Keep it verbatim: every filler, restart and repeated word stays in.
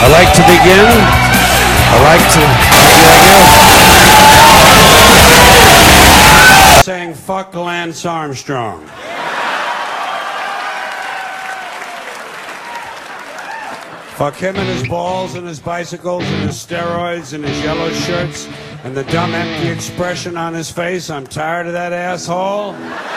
I like to begin. I like to saying fuck Lance Armstrong. Fuck him and his balls and his bicycles and his steroids and his yellow shirts and the dumb empty expression on his face. I'm tired of that asshole.